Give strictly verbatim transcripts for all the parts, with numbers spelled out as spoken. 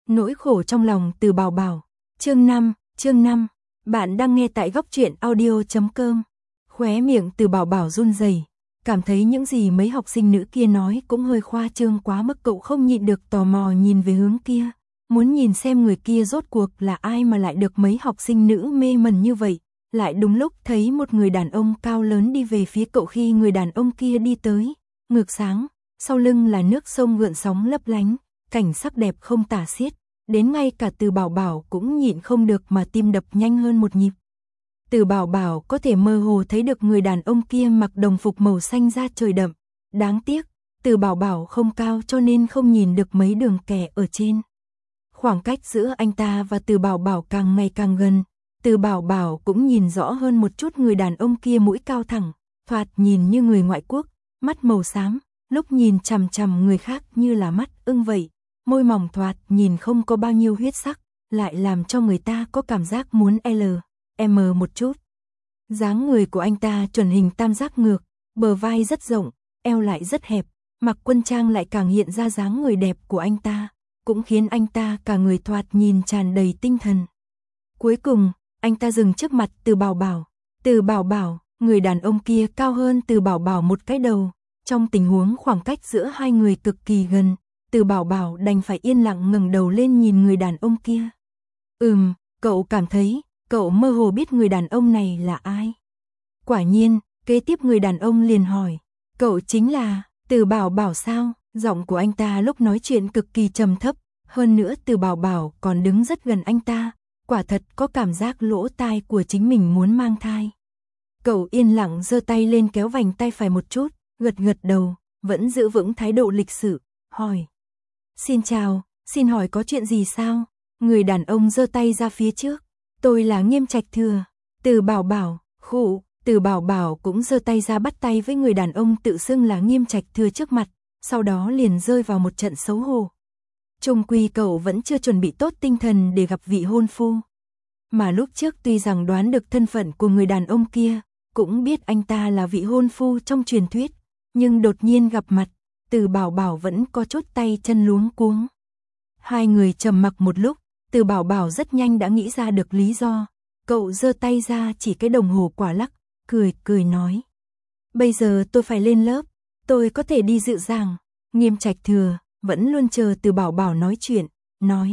Nỗi khổ trong lòng Từ Bảo Bảo. Chương năm, chương năm. Bạn đang nghe tại góc truyện audio chấm com. Khóe miệng Từ Bảo Bảo run rẩy, cảm thấy những gì mấy học sinh nữ kia nói cũng hơi khoa trương quá mức, cậu không nhịn được tò mò nhìn về hướng kia, muốn nhìn xem người kia rốt cuộc là ai mà lại được mấy học sinh nữ mê mẩn như vậy. Lại đúng lúc thấy một người đàn ông cao lớn đi về phía cậu, khi người đàn ông kia đi tới, ngược sáng, sau lưng là nước sông gợn sóng lấp lánh, cảnh sắc đẹp không tả xiết, đến ngay cả Từ Bảo Bảo cũng nhịn không được mà tim đập nhanh hơn một nhịp. Từ Bảo Bảo có thể mơ hồ thấy được người đàn ông kia mặc đồng phục màu xanh da trời đậm, đáng tiếc, Từ Bảo Bảo không cao cho nên không nhìn được mấy đường kẻ ở trên. Khoảng cách giữa anh ta và Từ Bảo Bảo càng ngày càng gần, Từ Bảo Bảo cũng nhìn rõ hơn một chút người đàn ông kia mũi cao thẳng, thoạt nhìn như người ngoại quốc, mắt màu xám, lúc nhìn chằm chằm người khác như là mắt ưng vậy, môi mỏng thoạt nhìn không có bao nhiêu huyết sắc, lại làm cho người ta có cảm giác muốn L, M một chút. Dáng người của anh ta chuẩn hình tam giác ngược, bờ vai rất rộng, eo lại rất hẹp, mặc quân trang lại càng hiện ra dáng người đẹp của anh ta, cũng khiến anh ta cả người thoạt nhìn tràn đầy tinh thần. Cuối cùng, anh ta dừng trước mặt Từ Bảo Bảo. Từ Bảo Bảo, người đàn ông kia cao hơn Từ Bảo Bảo một cái đầu. Trong tình huống khoảng cách giữa hai người cực kỳ gần, Từ Bảo Bảo đành phải yên lặng ngẩng đầu lên nhìn người đàn ông kia. Ừm, cậu cảm thấy, cậu mơ hồ biết người đàn ông này là ai. Quả nhiên, kế tiếp người đàn ông liền hỏi, cậu chính là Từ Bảo Bảo sao? Giọng của anh ta lúc nói chuyện cực kỳ trầm thấp, hơn nữa Từ Bảo Bảo còn đứng rất gần anh ta, quả thật có cảm giác lỗ tai của chính mình muốn mang thai. Cậu yên lặng giơ tay lên kéo vành tay phải một chút, gật gật đầu, vẫn giữ vững thái độ lịch sự, hỏi. Xin chào, xin hỏi có chuyện gì sao? Người đàn ông giơ tay ra phía trước. Tôi là Nghiêm Trạch Thừa. Từ Bảo Bảo, khụ, Từ Bảo Bảo cũng giơ tay ra bắt tay với người đàn ông tự xưng là Nghiêm Trạch Thừa trước mặt, sau đó liền rơi vào một trận xấu hổ. Chung quy cậu vẫn chưa chuẩn bị tốt tinh thần để gặp vị hôn phu. Mà lúc trước tuy rằng đoán được thân phận của người đàn ông kia, cũng biết anh ta là vị hôn phu trong truyền thuyết, nhưng đột nhiên gặp mặt, Từ Bảo Bảo vẫn có chút tay chân luống cuống. Hai người trầm mặc một lúc, Từ Bảo Bảo rất nhanh đã nghĩ ra được lý do, cậu giơ tay ra chỉ cái đồng hồ quả lắc, cười cười nói. Bây giờ tôi phải lên lớp, tôi có thể đi dự giảng. Nghiêm Trạch Thừa vẫn luôn chờ Từ Bảo Bảo nói chuyện, nói.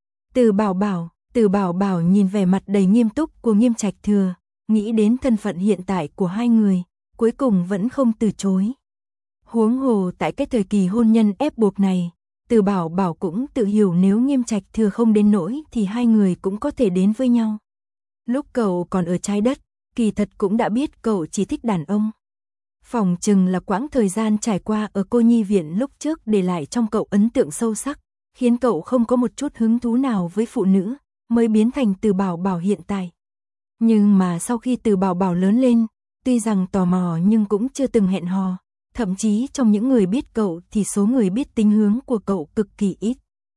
Từ Bảo Bảo, Từ Bảo Bảo nhìn vẻ mặt đầy nghiêm túc của Nghiêm Trạch Thừa, nghĩ đến thân phận hiện tại của hai người, cuối cùng vẫn không từ chối. Huống hồ tại cái thời kỳ hôn nhân ép buộc này, Từ Bảo Bảo cũng tự hiểu nếu Nghiêm Trạch Thừa không đến nỗi thì hai người cũng có thể đến với nhau. Lúc cậu còn ở trái đất, kỳ thật cũng đã biết cậu chỉ thích đàn ông. Phòng chừng là quãng thời gian trải qua ở cô nhi viện lúc trước để lại trong cậu ấn tượng sâu sắc, khiến cậu không có một chút hứng thú nào với phụ nữ, mới biến thành Từ Bảo Bảo hiện tại. Nhưng mà sau khi Từ Bảo Bảo lớn lên, tuy rằng tò mò nhưng cũng chưa từng hẹn hò, thậm chí trong những người biết cậu thì số người biết tính hướng của cậu cực kỳ ít.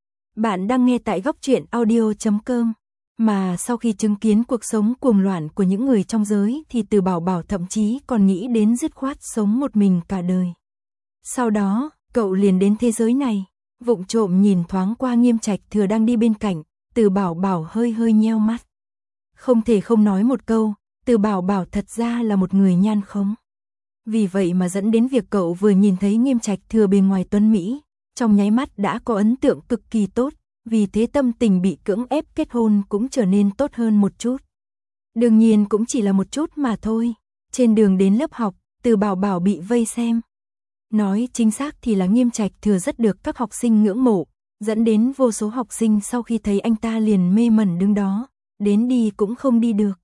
Bạn đang nghe tại góc truyện audio chấm com. Mà sau khi chứng kiến cuộc sống cuồng loạn của những người trong giới thì Từ Bảo Bảo thậm chí còn nghĩ đến dứt khoát sống một mình cả đời. Sau đó, cậu liền đến thế giới này, vụng trộm nhìn thoáng qua Nghiêm Trạch Thừa đang đi bên cạnh, Từ Bảo Bảo hơi hơi nheo mắt. Không thể không nói một câu, Từ Bảo Bảo thật ra là một người nhan khống. Vì vậy mà dẫn đến việc cậu vừa nhìn thấy Nghiêm Trạch Thừa bề ngoài tuấn mỹ, trong nháy mắt đã có ấn tượng cực kỳ tốt, vì thế tâm tình bị cưỡng ép kết hôn cũng trở nên tốt hơn một chút. Đương nhiên cũng chỉ là một chút mà thôi. Trên đường đến lớp học, Từ Bảo Bảo bị vây xem. Nói chính xác thì là Nghiêm Trạch Thừa rất được các học sinh ngưỡng mộ, dẫn đến vô số học sinh sau khi thấy anh ta liền mê mẩn đứng đó, đến đi cũng không đi được.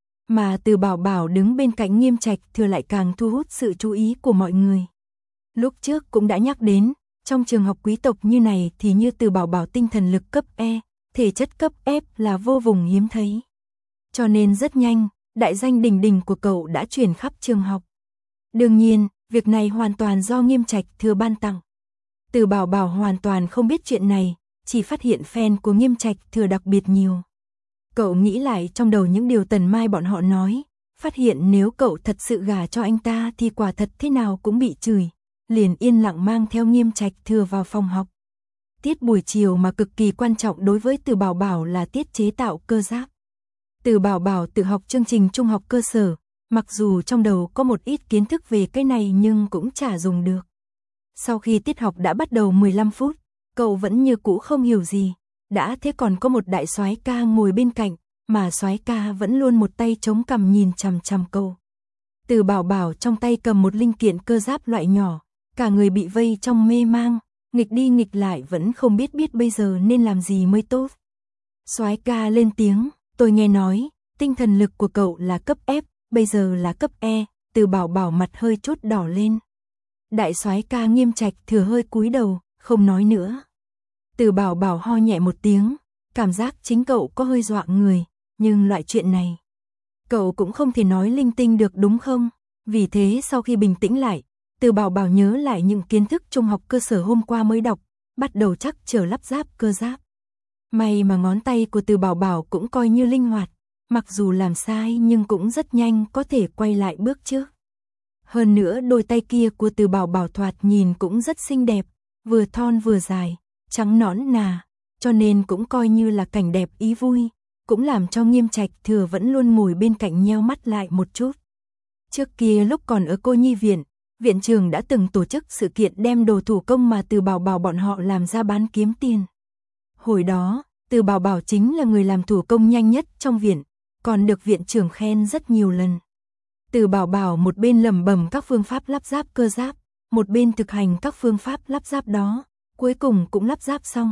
Mà Từ Bảo Bảo đứng bên cạnh Nghiêm Trạch Thừa lại càng thu hút sự chú ý của mọi người. Lúc trước cũng đã nhắc đến, trong trường học quý tộc như này thì như Từ Bảo Bảo tinh thần lực cấp E, thể chất cấp F là vô cùng hiếm thấy. Cho nên rất nhanh, đại danh đỉnh đỉnh của cậu đã truyền khắp trường học. Đương nhiên, việc này hoàn toàn do Nghiêm Trạch Thừa ban tặng. Từ Bảo Bảo hoàn toàn không biết chuyện này, chỉ phát hiện fan của Nghiêm Trạch Thừa đặc biệt nhiều. Cậu nghĩ lại trong đầu những điều Tần Mai bọn họ nói, phát hiện nếu cậu thật sự gả cho anh ta thì quả thật thế nào cũng bị chửi, liền yên lặng mang theo Nghiêm Trạch Thừa vào phòng học. tiết buổi chiều mà cực kỳ quan trọng đối với Từ Bảo Bảo là tiết chế tạo cơ giáp. Từ Bảo Bảo tự học chương trình trung học cơ sở, mặc dù trong đầu có một ít kiến thức về cái này nhưng cũng chả dùng được. Sau khi tiết học đã bắt đầu mười lăm phút, cậu vẫn như cũ không hiểu gì, đã thế còn có một đại soái ca ngồi bên cạnh, mà soái ca vẫn luôn một tay chống cằm nhìn chằm chằm cậu. Từ Bảo Bảo trong tay cầm một linh kiện cơ giáp loại nhỏ, cả người bị vây trong mê mang, nghịch đi nghịch lại vẫn không biết biết bây giờ nên làm gì mới tốt. Soái ca lên tiếng, tôi nghe nói, tinh thần lực của cậu là cấp F, bây giờ là cấp E, Từ Bảo Bảo mặt hơi chút đỏ lên. Đại soái ca Nghiêm Trạch Thừa hơi cúi đầu, không nói nữa. Từ Bảo Bảo ho nhẹ một tiếng, cảm giác chính cậu có hơi dọa người, nhưng loại chuyện này, cậu cũng không thể nói linh tinh được đúng không? Vì thế sau khi bình tĩnh lại, Từ Bảo Bảo nhớ lại những kiến thức trung học cơ sở hôm qua mới đọc, bắt đầu chắc chờ lắp ráp cơ giáp. May mà ngón tay của Từ Bảo Bảo cũng coi như linh hoạt, mặc dù làm sai nhưng cũng rất nhanh có thể quay lại bước trước. Hơn nữa đôi tay kia của Từ Bảo Bảo thoạt nhìn cũng rất xinh đẹp, vừa thon vừa dài, trắng nõn nà, cho nên cũng coi như là cảnh đẹp ý vui, cũng làm cho Nghiêm Trạch Thừa vẫn luôn ngồi bên cạnh nheo mắt lại một chút. Trước kia lúc còn ở cô nhi viện, viện trưởng đã từng tổ chức sự kiện đem đồ thủ công mà Từ Bảo Bảo bọn họ làm ra bán kiếm tiền. Hồi đó, Từ Bảo Bảo chính là người làm thủ công nhanh nhất trong viện, còn được viện trưởng khen rất nhiều lần. Từ Bảo Bảo một bên lẩm bẩm các phương pháp lắp ráp cơ giáp, một bên thực hành các phương pháp lắp ráp đó, cuối cùng cũng lắp ráp xong.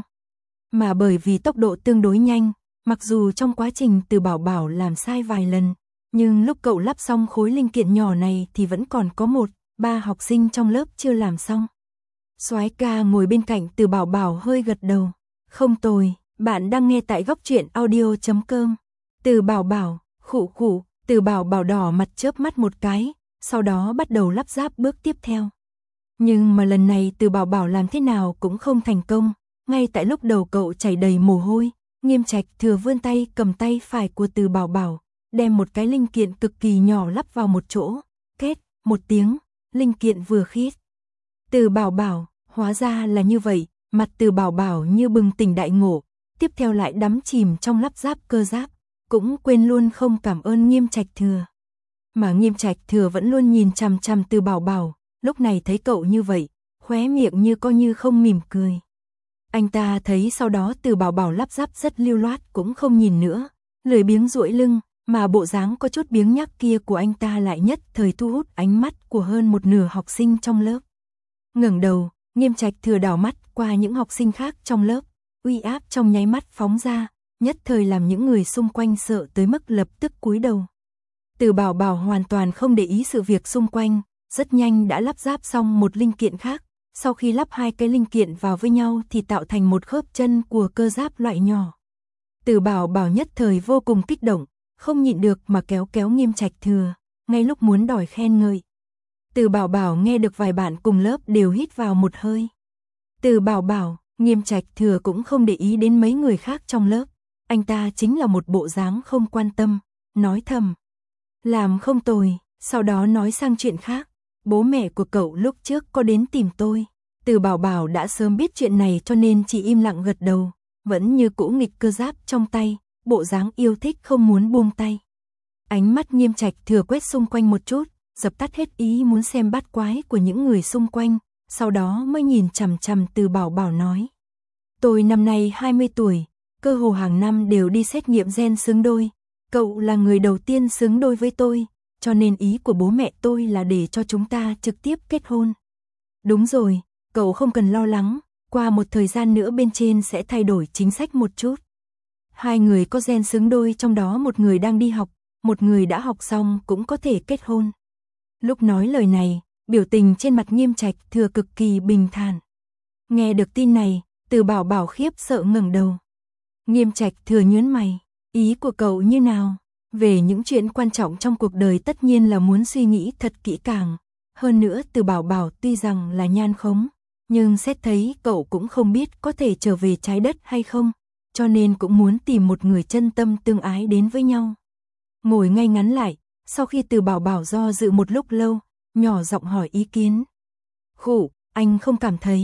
Mà bởi vì tốc độ tương đối nhanh, mặc dù trong quá trình Từ Bảo Bảo làm sai vài lần, nhưng lúc cậu lắp xong khối linh kiện nhỏ này thì vẫn còn có một, ba học sinh trong lớp chưa làm xong. Soái ca ngồi bên cạnh Từ Bảo Bảo hơi gật đầu. Không tồi, bạn đang nghe tại góc truyện audio chấm com. Từ Bảo Bảo, khụ khụ, Từ Bảo Bảo đỏ mặt chớp mắt một cái, sau đó bắt đầu lắp ráp bước tiếp theo. Nhưng mà lần này Từ Bảo Bảo làm thế nào cũng không thành công, ngay tại lúc đầu cậu chảy đầy mồ hôi, Nghiêm Trạch Thừa vươn tay cầm tay phải của Từ Bảo Bảo, đem một cái linh kiện cực kỳ nhỏ lắp vào một chỗ, két, một tiếng, linh kiện vừa khít. Từ Bảo Bảo, hóa ra là như vậy, mặt Từ Bảo Bảo như bừng tỉnh đại ngộ, tiếp theo lại đắm chìm trong lắp ráp cơ giáp, cũng quên luôn không cảm ơn Nghiêm Trạch Thừa. Mà Nghiêm Trạch Thừa vẫn luôn nhìn chằm chằm Từ Bảo Bảo, lúc này thấy cậu như vậy, khóe miệng như coi như không mỉm cười. Anh ta thấy sau đó Từ Bảo Bảo lắp ráp rất lưu loát cũng không nhìn nữa, lười biếng duỗi lưng, mà bộ dáng có chút biếng nhác kia của anh ta lại nhất thời thu hút ánh mắt của hơn một nửa học sinh trong lớp. Ngẩng đầu, Nghiêm Trạch Thừa đảo mắt qua những học sinh khác trong lớp, uy áp trong nháy mắt phóng ra, nhất thời làm những người xung quanh sợ tới mức lập tức cúi đầu. Từ Bảo Bảo hoàn toàn không để ý sự việc xung quanh, rất nhanh đã lắp ráp xong một linh kiện khác, sau khi lắp hai cái linh kiện vào với nhau thì tạo thành một khớp chân của cơ giáp loại nhỏ. Từ Bảo Bảo nhất thời vô cùng kích động, không nhịn được mà kéo kéo Nghiêm Trạch Thừa, ngay lúc muốn đòi khen ngợi. Từ Bảo Bảo nghe được vài bạn cùng lớp đều hít vào một hơi. Từ Bảo Bảo, Nghiêm Trạch Thừa cũng không để ý đến mấy người khác trong lớp, anh ta chính là một bộ dáng không quan tâm, nói thầm. Làm không tồi, sau đó nói sang chuyện khác, bố mẹ của cậu lúc trước có đến tìm tôi. Từ Bảo Bảo đã sớm biết chuyện này cho nên chỉ im lặng gật đầu, vẫn như cũ nghịch cơ giáp trong tay, bộ dáng yêu thích không muốn buông tay. Ánh mắt Nghiêm Trạch Thừa quét xung quanh một chút, dập tắt hết ý muốn xem bát quái của những người xung quanh, sau đó mới nhìn chằm chằm Từ Bảo Bảo nói. Tôi năm nay hai mươi tuổi, cơ hồ hàng năm đều đi xét nghiệm gen xứng đôi, cậu là người đầu tiên xứng đôi với tôi, cho nên ý của bố mẹ tôi là để cho chúng ta trực tiếp kết hôn. Đúng rồi, cậu không cần lo lắng, qua một thời gian nữa bên trên sẽ thay đổi chính sách một chút. Hai người có gen xứng đôi, trong đó một người đang đi học, một người đã học xong cũng có thể kết hôn. Lúc nói lời này, biểu tình trên mặt Nghiêm Trạch Thừa cực kỳ bình thản. Nghe được tin này, Từ Bảo Bảo khiếp sợ ngẩng đầu. Nghiêm Trạch Thừa nhướng mày, ý của cậu như nào? Về những chuyện quan trọng trong cuộc đời tất nhiên là muốn suy nghĩ thật kỹ càng. Hơn nữa Từ Bảo Bảo tuy rằng là nhan khống, nhưng xét thấy cậu cũng không biết có thể trở về trái đất hay không, cho nên cũng muốn tìm một người chân tâm tương ái đến với nhau. Ngồi ngay ngắn lại, sau khi Từ Bảo Bảo do dự một lúc lâu, nhỏ giọng hỏi ý kiến. Khụ, anh không cảm thấy,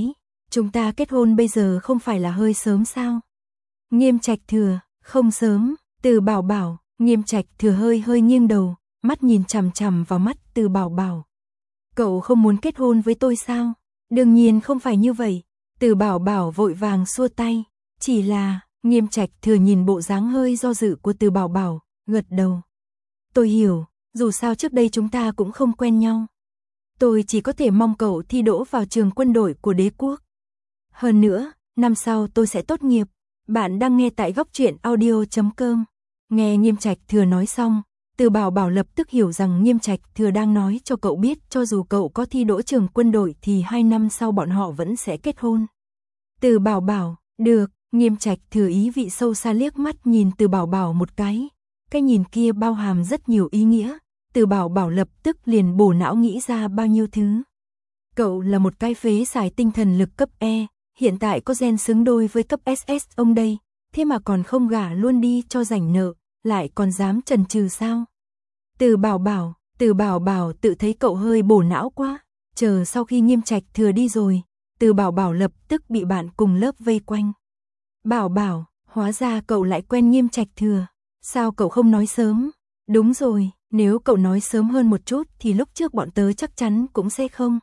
Chúng ta kết hôn bây giờ không phải là hơi sớm sao? Nghiêm Trạch Thừa, không sớm. Từ Bảo Bảo, Nghiêm Trạch Thừa hơi hơi nghiêng đầu, mắt nhìn chằm chằm vào mắt Từ Bảo Bảo. Cậu không muốn kết hôn với tôi sao? Đương nhiên không phải như vậy. Từ Bảo Bảo vội vàng xua tay, chỉ là, Nghiêm Trạch Thừa nhìn bộ dáng hơi do dự của Từ Bảo Bảo, gật đầu. Tôi hiểu, dù sao trước đây chúng ta cũng không quen nhau. Tôi chỉ có thể mong cậu thi đỗ vào trường quân đội của đế quốc. Hơn nữa, năm sau tôi sẽ tốt nghiệp. Bạn đang nghe tại góc truyện audio chấm com. Nghe Nghiêm Trạch Thừa nói xong, Từ Bảo Bảo lập tức hiểu rằng Nghiêm Trạch Thừa đang nói cho cậu biết cho dù cậu có thi đỗ trường quân đội thì hai năm sau bọn họ vẫn sẽ kết hôn. Từ Bảo Bảo, được, Nghiêm Trạch Thừa ý vị sâu xa liếc mắt nhìn Từ Bảo Bảo một cái. Cái nhìn kia bao hàm rất nhiều ý nghĩa. Từ Bảo Bảo lập tức liền bổ não nghĩ ra bao nhiêu thứ. Cậu là một cái phế xài tinh thần lực cấp E, hiện tại có gen xứng đôi với cấp ét ét ông đây, thế mà còn không gả luôn đi cho rảnh nợ, lại còn dám chần chừ sao? Từ Bảo Bảo, Từ Bảo Bảo tự thấy cậu hơi bổ não quá, chờ sau khi Nghiêm Trạch Thừa đi rồi, Từ Bảo Bảo lập tức bị bạn cùng lớp vây quanh. Bảo Bảo, hóa ra cậu lại quen Nghiêm Trạch Thừa, sao cậu không nói sớm? Đúng rồi, nếu cậu nói sớm hơn một chút thì lúc trước bọn tớ chắc chắn cũng sẽ không.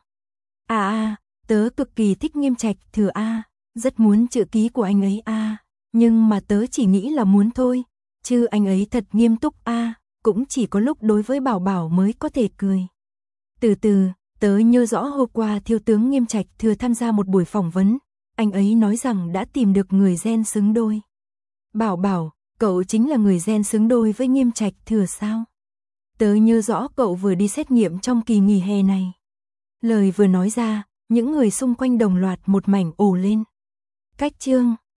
À à, tớ cực kỳ thích Nghiêm Trạch Thừa a, rất muốn chữ ký của anh ấy a, nhưng mà tớ chỉ nghĩ là muốn thôi, chứ anh ấy thật nghiêm túc a, cũng chỉ có lúc đối với Bảo Bảo mới có thể cười. Từ từ, tớ nhớ rõ hôm qua thiếu tướng Nghiêm Trạch Thừa tham gia một buổi phỏng vấn, anh ấy nói rằng đã tìm được người gen xứng đôi. Bảo Bảo, cậu chính là người gen xứng đôi với Nghiêm Trạch Thừa sao? Tớ nhớ rõ cậu vừa đi xét nghiệm trong kỳ nghỉ hè này. Lời vừa nói ra, những người xung quanh đồng loạt một mảnh ồ lên. Cách chương